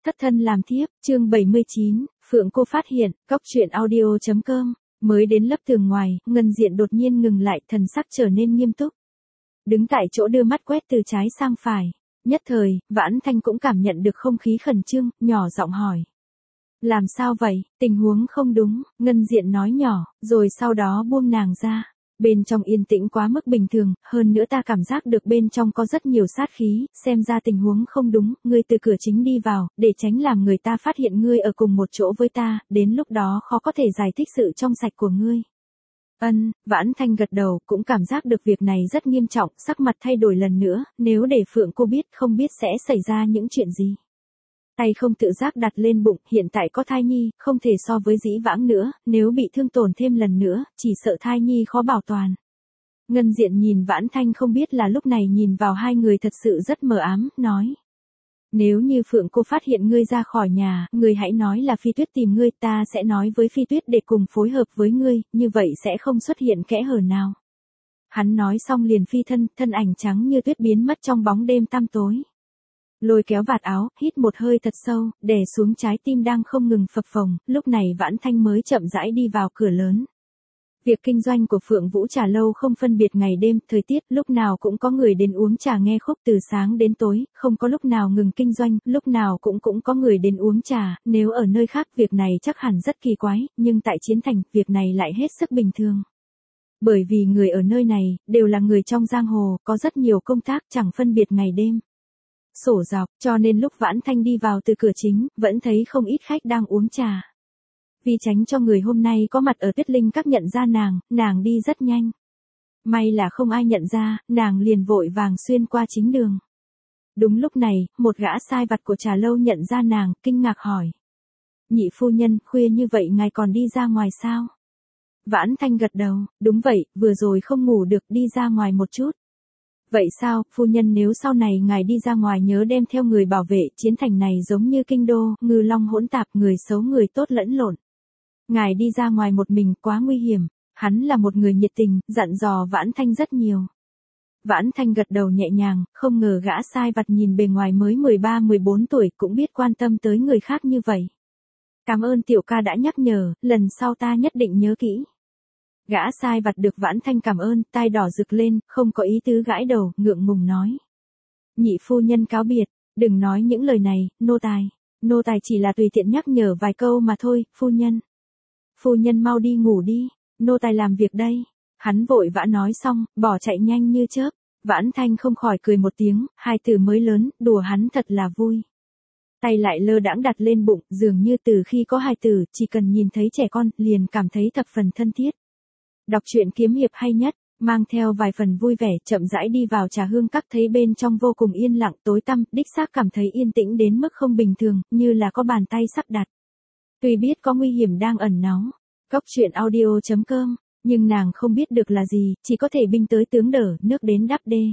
Thất thân làm thiếp, chương 79, Phượng Cô phát hiện, cóc truyện audio.com, mới đến lớp tường ngoài, Ngân Diện đột nhiên ngừng lại, thần sắc trở nên nghiêm túc. Đứng tại chỗ đưa mắt quét từ trái sang phải, nhất thời, Vãn Thanh cũng cảm nhận được không khí khẩn trương, nhỏ giọng hỏi. Làm sao vậy, tình huống không đúng, Ngân Diện nói nhỏ, rồi sau đó buông nàng ra. Bên trong yên tĩnh quá mức bình thường, hơn nữa ta cảm giác được bên trong có rất nhiều sát khí, xem ra tình huống không đúng, ngươi từ cửa chính đi vào, để tránh làm người ta phát hiện ngươi ở cùng một chỗ với ta, đến lúc đó khó có thể giải thích sự trong sạch của ngươi. Vãn Thanh gật đầu, cũng cảm giác được việc này rất nghiêm trọng, sắc mặt thay đổi lần nữa, nếu để Phượng Cô biết không biết sẽ xảy ra những chuyện gì. Tay không tự giác đặt lên bụng, hiện tại có thai nhi, không thể so với dĩ vãng nữa, nếu bị thương tổn thêm lần nữa, chỉ sợ thai nhi khó bảo toàn. Ngân Diện nhìn Vãn Thanh không biết là lúc này nhìn vào hai người thật sự rất mờ ám, nói. Nếu như Phượng Cô phát hiện ngươi ra khỏi nhà, ngươi hãy nói là Phi Tuyết tìm ngươi, ta sẽ nói với Phi Tuyết để cùng phối hợp với ngươi, như vậy sẽ không xuất hiện kẽ hở nào. Hắn nói xong liền phi thân ảnh trắng như tuyết biến mất trong bóng đêm tăm tối. Lôi kéo vạt áo, hít một hơi thật sâu, đè xuống trái tim đang không ngừng phập phồng, lúc này Vãn Thanh mới chậm rãi đi vào cửa lớn. Việc kinh doanh của Phượng Vũ Trà Lâu không phân biệt ngày đêm, thời tiết, lúc nào cũng có người đến uống trà nghe khúc từ sáng đến tối, không có lúc nào ngừng kinh doanh, lúc nào cũng có người đến uống trà, nếu ở nơi khác việc này chắc hẳn rất kỳ quái, nhưng tại Chiến Thành, việc này lại hết sức bình thường. Bởi vì người ở nơi này, đều là người trong giang hồ, có rất nhiều công tác chẳng phân biệt ngày đêm. Sổ dọc, cho nên lúc Vãn Thanh đi vào từ cửa chính, vẫn thấy không ít khách đang uống trà. Vì tránh cho người hôm nay có mặt ở Tuyết Linh Các nhận ra nàng đi rất nhanh. May là không ai nhận ra, nàng liền vội vàng xuyên qua chính đường. Đúng lúc này, một gã sai vặt của trà lâu nhận ra nàng, kinh ngạc hỏi. Nhị phu nhân, khuya như vậy ngài còn đi ra ngoài sao? Vãn Thanh gật đầu, đúng vậy, vừa rồi không ngủ được đi ra ngoài một chút. Vậy sao, phu nhân nếu sau này ngài đi ra ngoài nhớ đem theo người bảo vệ, Chiến Thành này giống như kinh đô, ngư long hỗn tạp, người xấu người tốt lẫn lộn. Ngài đi ra ngoài một mình quá nguy hiểm, hắn là một người nhiệt tình, dặn dò Vãn Thanh rất nhiều. Vãn Thanh gật đầu nhẹ nhàng, không ngờ gã sai vặt nhìn bề ngoài mới 13-14 tuổi cũng biết quan tâm tới người khác như vậy. Cảm ơn tiểu ca đã nhắc nhở, lần sau ta nhất định nhớ kỹ. Gã sai vặt được Vãn Thanh cảm ơn, tai đỏ rực lên, không có ý tứ gãi đầu, ngượng ngùng nói. Nhị phu nhân cáo biệt, đừng nói những lời này, nô tài chỉ là tùy tiện nhắc nhở vài câu mà thôi, phu nhân. Phu nhân mau đi ngủ đi, nô tài làm việc đây. Hắn vội vã nói xong, bỏ chạy nhanh như chớp. Vãn Thanh không khỏi cười một tiếng, hai từ mới lớn, đùa hắn thật là vui. Tay lại lơ đãng đặt lên bụng, dường như từ khi có hài tử, chỉ cần nhìn thấy trẻ con, liền cảm thấy thập phần thân thiết. Đọc truyện kiếm hiệp hay nhất, mang theo vài phần vui vẻ, chậm rãi đi vào Trà Hương Các, thấy bên trong vô cùng yên lặng tối tăm, đích xác cảm thấy yên tĩnh đến mức không bình thường, như là có bàn tay sắp đặt. Tuy biết có nguy hiểm đang ẩn náu, cóc truyện audio.com, nhưng nàng không biết được là gì, chỉ có thể binh tới tướng đỡ, nước đến đắp đê.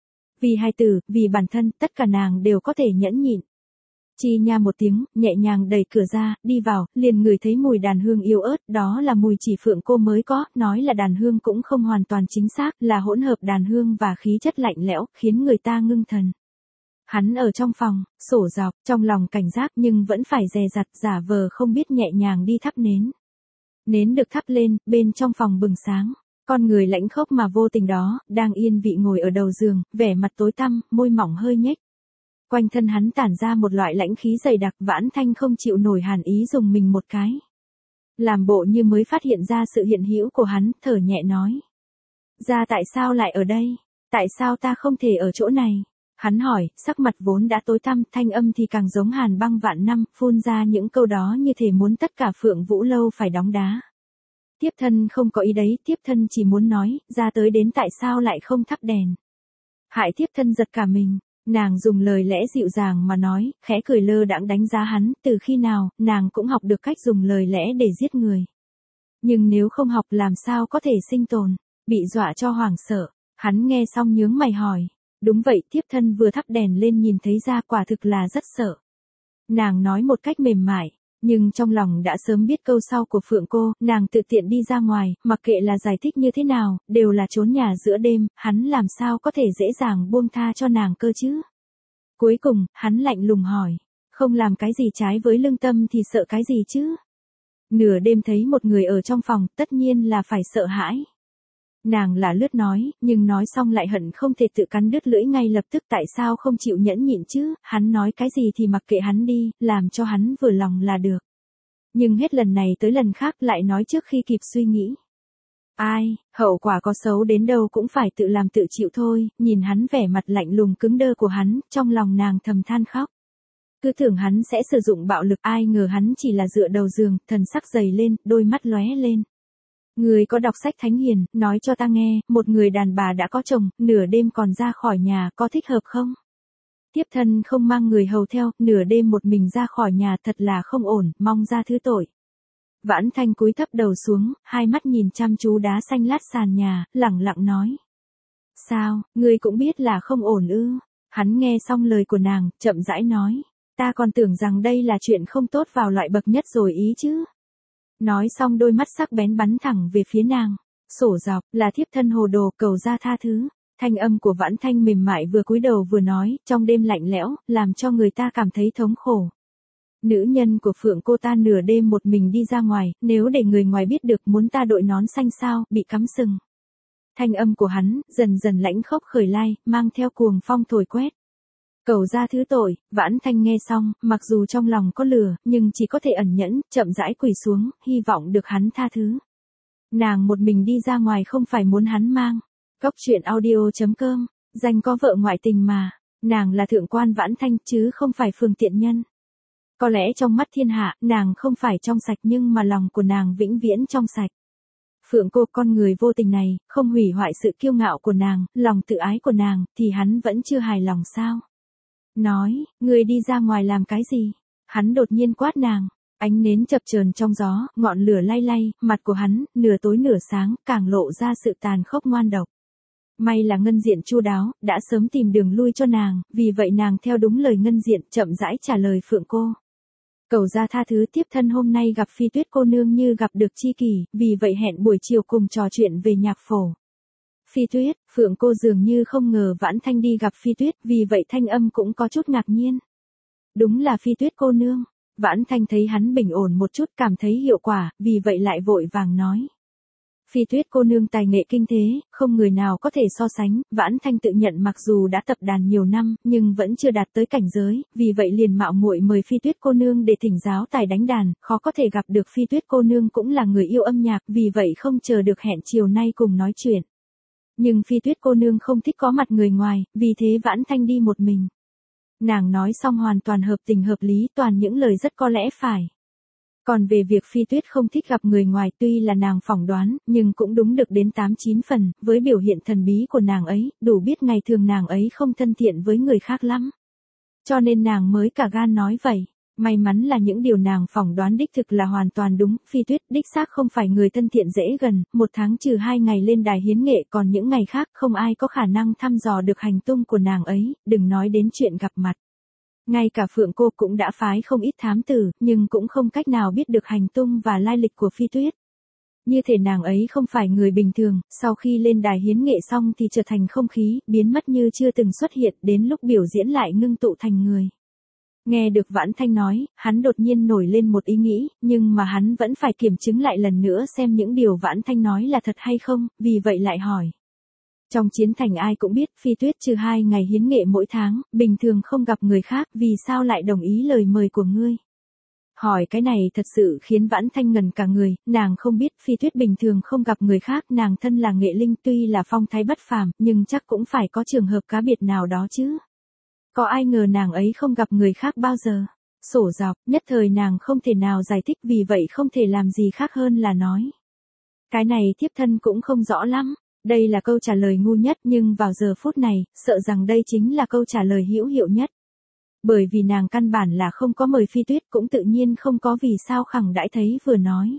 Vì hài tử, vì bản thân, tất cả nàng đều có thể nhẫn nhịn. Chi nha một tiếng, nhẹ nhàng đẩy cửa ra, đi vào, liền ngửi thấy mùi đàn hương yếu ớt, đó là mùi chỉ Phượng Cô mới có, nói là đàn hương cũng không hoàn toàn chính xác, là hỗn hợp đàn hương và khí chất lạnh lẽo, khiến người ta ngưng thần. Hắn ở trong phòng, sổ dọc, trong lòng cảnh giác nhưng vẫn phải dè dặt, giả vờ không biết nhẹ nhàng đi thắp nến. Nến được thắp lên, bên trong phòng bừng sáng. Con người lãnh khốc mà vô tình đó, đang yên vị ngồi ở đầu giường, vẻ mặt tối tăm, môi mỏng hơi nhếch. Quanh thân hắn tản ra một loại lãnh khí dày đặc, Vãn Thanh không chịu nổi hàn ý dùng mình một cái. Làm bộ như mới phát hiện ra sự hiện hữu của hắn, thở nhẹ nói. Ra tại sao lại ở đây? Tại sao ta không thể ở chỗ này? Hắn hỏi, sắc mặt vốn đã tối tăm, thanh âm thì càng giống hàn băng vạn năm, phun ra những câu đó như thể muốn tất cả Phượng Vũ Lâu phải đóng đá. Tiếp thân không có ý đấy, tiếp thân chỉ muốn nói, ra tới đến tại sao lại không thắp đèn. Hại tiếp thân giật cả mình. Nàng dùng lời lẽ dịu dàng mà nói, khẽ cười lơ đãng đánh giá hắn, từ khi nào, nàng cũng học được cách dùng lời lẽ để giết người. Nhưng nếu không học làm sao có thể sinh tồn, bị dọa cho hoảng sợ, hắn nghe xong nhướng mày hỏi. Đúng vậy, tiếp thân vừa thắp đèn lên nhìn thấy ra quả thực là rất sợ. Nàng nói một cách mềm mại, nhưng trong lòng đã sớm biết câu sau của Phượng Cô, nàng tự tiện đi ra ngoài, mặc kệ là giải thích như thế nào, đều là trốn nhà giữa đêm, hắn làm sao có thể dễ dàng buông tha cho nàng cơ chứ. Cuối cùng, hắn lạnh lùng hỏi, Không làm cái gì trái với lương tâm thì sợ cái gì chứ? Nửa đêm thấy một người ở trong phòng, tất nhiên là phải sợ hãi. Nàng là lướt nói, nhưng nói xong lại hận không thể tự cắn đứt lưỡi ngay lập tức, tại sao không chịu nhẫn nhịn chứ, hắn nói cái gì thì mặc kệ hắn đi, làm cho hắn vừa lòng là được. Nhưng hết lần này tới lần khác lại nói trước khi kịp suy nghĩ. Ai, hậu quả có xấu đến đâu cũng phải tự làm tự chịu thôi, nhìn hắn vẻ mặt lạnh lùng cứng đơ của hắn, trong lòng nàng thầm than khóc. Cứ tưởng hắn sẽ sử dụng bạo lực, ai ngờ hắn chỉ là dựa đầu giường, thần sắc dày lên, đôi mắt lóe lên. Người có đọc sách thánh hiền, nói cho ta nghe, một người đàn bà đã có chồng, nửa đêm còn ra khỏi nhà, có thích hợp không? Tiếp thân không mang người hầu theo, nửa đêm một mình ra khỏi nhà thật là không ổn, mong ra thứ tội. Vãn Thanh cúi thấp đầu xuống, hai mắt nhìn chăm chú đá xanh lát sàn nhà, lẳng lặng nói. Sao, ngươi cũng biết là không ổn ư? Hắn nghe xong lời của nàng, chậm rãi nói. Ta còn tưởng rằng đây là chuyện không tốt vào loại bậc nhất rồi ý chứ. Nói xong đôi mắt sắc bén bắn thẳng về phía nàng. Sổ dọc, là thiếp thân hồ đồ, cầu ra tha thứ. Thanh âm của Vãn Thanh mềm mại vừa cúi đầu vừa nói, trong đêm lạnh lẽo, làm cho người ta cảm thấy thống khổ. Nữ nhân của Phượng cô ta nửa đêm một mình đi ra ngoài, nếu để người ngoài biết được muốn ta đội nón xanh sao, bị cắm sừng. Thanh âm của hắn, dần dần lãnh khốc khởi lai, mang theo cuồng phong thổi quét. Cầu ra thứ tội, Vãn Thanh nghe xong, mặc dù trong lòng có lửa, nhưng chỉ có thể ẩn nhẫn, chậm rãi quỳ xuống, hy vọng được hắn tha thứ. Nàng một mình đi ra ngoài không phải muốn hắn mang. Cóc truyện audio.com, danh có vợ ngoại tình mà, nàng là thượng quan Vãn Thanh chứ không phải Phường Tiện Nhân. Có lẽ trong mắt thiên hạ, nàng không phải trong sạch nhưng mà lòng của nàng vĩnh viễn trong sạch. Phượng cô con người vô tình này, không hủy hoại sự kiêu ngạo của nàng, lòng tự ái của nàng, thì hắn vẫn chưa hài lòng sao? Nói, người đi ra ngoài làm cái gì? Hắn đột nhiên quát nàng, ánh nến chập chờn trong gió, ngọn lửa lay lay, mặt của hắn, nửa tối nửa sáng, càng lộ ra sự tàn khốc ngoan độc. May là Ngân Diện chu đáo, đã sớm tìm đường lui cho nàng, vì vậy nàng theo đúng lời Ngân Diện, chậm rãi trả lời Phượng cô. Cầu ra tha thứ, tiếp thân hôm nay gặp Phi Tuyết cô nương như gặp được tri kỷ, vì vậy hẹn buổi chiều cùng trò chuyện về nhạc phổ. Phi Tuyết, Phượng cô dường như không ngờ Vãn Thanh đi gặp Phi Tuyết, vì vậy thanh âm cũng có chút ngạc nhiên. Đúng là Phi Tuyết cô nương. Vãn Thanh thấy hắn bình ổn một chút, cảm thấy hiệu quả, vì vậy lại vội vàng nói. Phi Tuyết cô nương tài nghệ kinh thế, không người nào có thể so sánh, Vãn Thanh tự nhận mặc dù đã tập đàn nhiều năm, nhưng vẫn chưa đạt tới cảnh giới, vì vậy liền mạo muội mời Phi Tuyết cô nương để thỉnh giáo tài đánh đàn, khó có thể gặp được Phi Tuyết cô nương cũng là người yêu âm nhạc, vì vậy không chờ được hẹn chiều nay cùng nói chuyện. Nhưng Phi Tuyết cô nương không thích có mặt người ngoài, vì thế Vãn Thanh đi một mình. Nàng nói xong hoàn toàn hợp tình hợp lý, toàn những lời rất có lẽ phải. Còn về việc Phi Tuyết không thích gặp người ngoài, tuy là nàng phỏng đoán, nhưng cũng đúng được đến 8-9 phần, với biểu hiện thần bí của nàng ấy, đủ biết ngày thường nàng ấy không thân thiện với người khác lắm. Cho nên nàng mới cả gan nói vậy. May mắn là những điều nàng phỏng đoán đích thực là hoàn toàn đúng, Phi Tuyết đích xác không phải người thân thiện dễ gần, một tháng trừ 2 ngày lên đài hiến nghệ, còn những ngày khác không ai có khả năng thăm dò được hành tung của nàng ấy, đừng nói đến chuyện gặp mặt. Ngay cả Phượng cô cũng đã phái không ít thám tử, nhưng cũng không cách nào biết được hành tung và lai lịch của Phi Tuyết. Như thể nàng ấy không phải người bình thường, sau khi lên đài hiến nghệ xong thì trở thành không khí, biến mất như chưa từng xuất hiện, đến lúc biểu diễn lại ngưng tụ thành người. Nghe được Vãn Thanh nói, hắn đột nhiên nổi lên một ý nghĩ, nhưng mà hắn vẫn phải kiểm chứng lại lần nữa xem những điều Vãn Thanh nói là thật hay không, vì vậy lại hỏi. Trong chiến thành ai cũng biết, Phi Tuyết trừ 2 ngày hiến nghệ mỗi tháng, bình thường không gặp người khác, vì sao lại đồng ý lời mời của ngươi? Hỏi cái này thật sự khiến Vãn Thanh ngần cả người, nàng không biết Phi Tuyết bình thường không gặp người khác, nàng thân là nghệ linh tuy là phong thái bất phàm, nhưng chắc cũng phải có trường hợp cá biệt nào đó chứ. Có ai ngờ nàng ấy không gặp người khác bao giờ. Sổ dọc, nhất thời nàng không thể nào giải thích, vì vậy không thể làm gì khác hơn là nói. Cái này thiếp thân cũng không rõ lắm. Đây là câu trả lời ngu nhất, nhưng vào giờ phút này, sợ rằng đây chính là câu trả lời hữu hiệu nhất. Bởi vì nàng căn bản là không có mời Phi Tuyết, cũng tự nhiên không có vì sao khẳng đãi thấy vừa nói.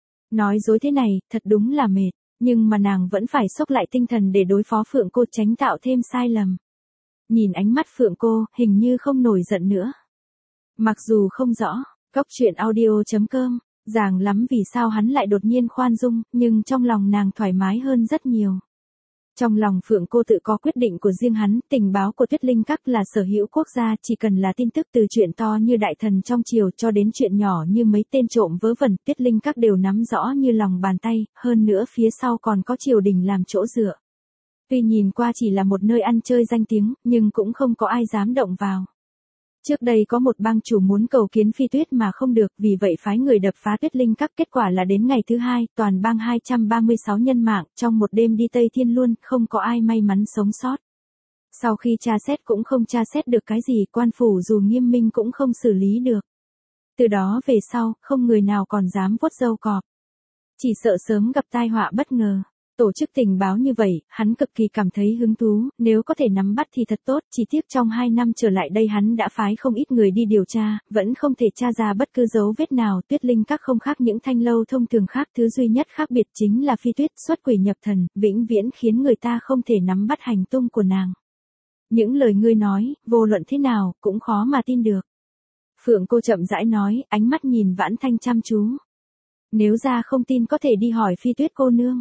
Nói dối thế này, thật đúng là mệt, nhưng mà nàng vẫn phải xốc lại tinh thần để đối phó Phượng cô, tránh tạo thêm sai lầm. Nhìn ánh mắt Phượng cô, hình như không nổi giận nữa. Mặc dù không rõ, cóc truyện audio.com, ràng lắm vì sao hắn lại đột nhiên khoan dung, nhưng trong lòng nàng thoải mái hơn rất nhiều. Trong lòng Phượng cô tự có quyết định của riêng hắn, tình báo của Tuyết Linh Các là sở hữu quốc gia, chỉ cần là tin tức từ chuyện to như đại thần trong triều cho đến chuyện nhỏ như mấy tên trộm vớ vẩn, Tuyết Linh Các đều nắm rõ như lòng bàn tay, hơn nữa phía sau còn có triều đình làm chỗ dựa. Tuy nhìn qua chỉ là một nơi ăn chơi danh tiếng, nhưng cũng không có ai dám động vào. Trước đây có một bang chủ muốn cầu kiến Phi Tuyết mà không được, vì vậy phái người đập phá Tuyết Linh Các, kết quả là đến ngày thứ hai, toàn bang 236 nhân mạng, trong một đêm đi Tây Thiên luôn, không có ai may mắn sống sót. Sau khi tra xét cũng không tra xét được cái gì, quan phủ dù nghiêm minh cũng không xử lý được. Từ đó về sau, không người nào còn dám vuốt râu cọp. Chỉ sợ sớm gặp tai họa bất ngờ. Tổ chức tình báo như vậy, hắn cực kỳ cảm thấy hứng thú, nếu có thể nắm bắt thì thật tốt, chỉ tiếc trong 2 năm trở lại đây hắn đã phái không ít người đi điều tra, vẫn không thể tra ra bất cứ dấu vết nào. Tuyết Linh Các không khác những thanh lâu thông thường khác, thứ duy nhất khác biệt chính là Phi Tuyết xuất quỷ nhập thần, vĩnh viễn khiến người ta không thể nắm bắt hành tung của nàng. Những lời ngươi nói, vô luận thế nào, cũng khó mà tin được. Phượng cô chậm rãi nói, ánh mắt nhìn Vãn Thanh chăm chú. Nếu ra không tin có thể đi hỏi Phi Tuyết cô nương.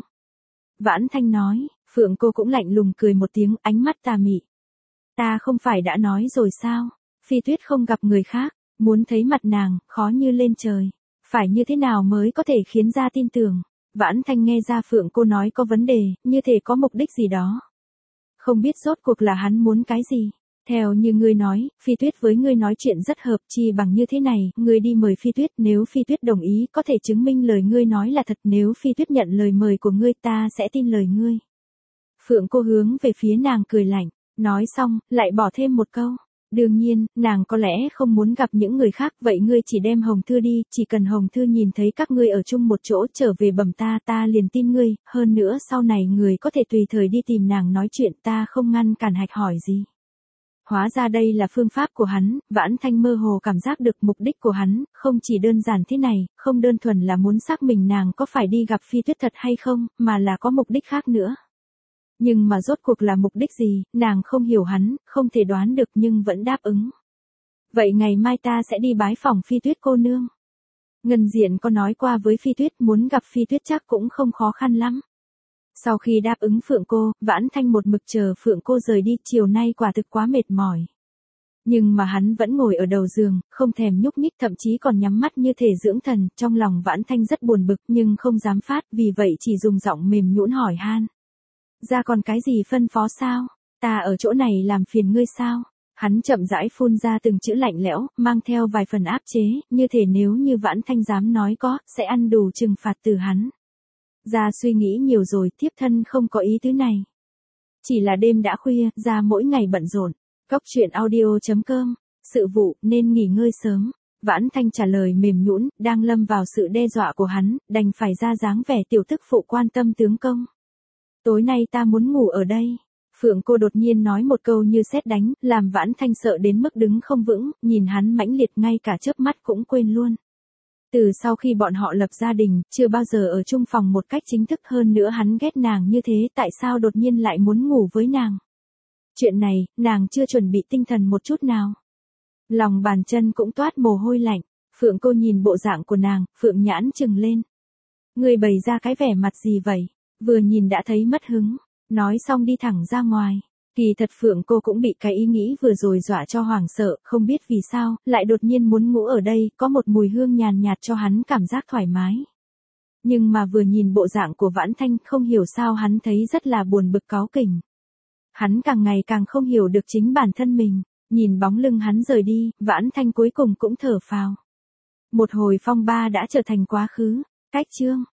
Vãn Thanh nói, Phượng cô cũng lạnh lùng cười một tiếng, ánh mắt tà mị. Ta không phải đã nói rồi sao, Phi Tuyết không gặp người khác, muốn thấy mặt nàng, khó như lên trời. Phải như thế nào mới có thể khiến ra tin tưởng. Vãn Thanh nghe ra Phượng cô nói có vấn đề, như thể có mục đích gì đó. Không biết rốt cuộc là hắn muốn cái gì. Theo như ngươi nói, Phi Tuyết với ngươi nói chuyện rất hợp, chi bằng như thế này, ngươi đi mời Phi Tuyết, nếu Phi Tuyết đồng ý có thể chứng minh lời ngươi nói là thật, nếu Phi Tuyết nhận lời mời của ngươi ta sẽ tin lời ngươi. Phượng cô hướng về phía nàng cười lạnh, nói xong, lại bỏ thêm một câu. Đương nhiên, nàng có lẽ không muốn gặp những người khác, vậy ngươi chỉ đem Hồng Thư đi, chỉ cần Hồng Thư nhìn thấy các ngươi ở chung một chỗ trở về bẩm ta liền tin ngươi, hơn nữa sau này người có thể tùy thời đi tìm nàng nói chuyện, ta không ngăn cản hạch hỏi gì. Hóa ra đây là phương pháp của hắn, Vãn Thanh mơ hồ cảm giác được mục đích của hắn, không chỉ đơn giản thế này, không đơn thuần là muốn xác minh nàng có phải đi gặp Phi Tuyết thật hay không, mà là có mục đích khác nữa. Nhưng mà rốt cuộc là mục đích gì, nàng không hiểu hắn, không thể đoán được nhưng vẫn đáp ứng. Vậy ngày mai ta sẽ đi bái phỏng Phi Tuyết cô nương. Ngân Diện có nói qua với Phi Tuyết, muốn gặp Phi Tuyết chắc cũng không khó khăn lắm. Sau khi đáp ứng Phượng cô, Vãn Thanh một mực chờ Phượng cô rời đi, chiều nay quả thực quá mệt mỏi. Nhưng mà hắn vẫn ngồi ở đầu giường, không thèm nhúc nhích, thậm chí còn nhắm mắt như thể dưỡng thần, trong lòng Vãn Thanh rất buồn bực nhưng không dám phát, vì vậy chỉ dùng giọng mềm nhũn hỏi han. Ra còn cái gì phân phó sao? Ta ở chỗ này làm phiền ngươi sao? Hắn chậm rãi phun ra từng chữ lạnh lẽo, mang theo vài phần áp chế, như thể nếu như Vãn Thanh dám nói có, sẽ ăn đủ trừng phạt từ hắn. Ra suy nghĩ nhiều rồi, thiếp thân không có ý tứ này. Chỉ là đêm đã khuya, ra mỗi ngày bận rộn. Cóc truyện audio.com, sự vụ, nên nghỉ ngơi sớm. Vãn Thanh trả lời mềm nhũn, đang lâm vào sự đe dọa của hắn, đành phải ra dáng vẻ tiểu tức phụ quan tâm tướng công. Tối nay ta muốn ngủ ở đây. Phượng cô đột nhiên nói một câu như sét đánh, làm Vãn Thanh sợ đến mức đứng không vững, nhìn hắn mãnh liệt ngay cả chớp mắt cũng quên luôn. Từ sau khi bọn họ lập gia đình, chưa bao giờ ở chung phòng một cách chính thức, hơn nữa hắn ghét nàng như thế, tại sao đột nhiên lại muốn ngủ với nàng? Chuyện này, nàng chưa chuẩn bị tinh thần một chút nào. Lòng bàn chân cũng toát mồ hôi lạnh, Phượng cô nhìn bộ dạng của nàng, Phượng nhãn trừng lên. Người bày ra cái vẻ mặt gì vậy? Vừa nhìn đã thấy mất hứng, nói xong đi thẳng ra ngoài. Kỳ thật Phượng cô cũng bị cái ý nghĩ vừa rồi dọa cho hoảng sợ, không biết vì sao, lại đột nhiên muốn ngủ ở đây, có một mùi hương nhàn nhạt cho hắn cảm giác thoải mái. Nhưng mà vừa nhìn bộ dạng của Vãn Thanh, không hiểu sao hắn thấy rất là buồn bực cáu kỉnh. Hắn càng ngày càng không hiểu được chính bản thân mình, nhìn bóng lưng hắn rời đi, Vãn Thanh cuối cùng cũng thở phào. Một hồi phong ba đã trở thành quá khứ, cách chương.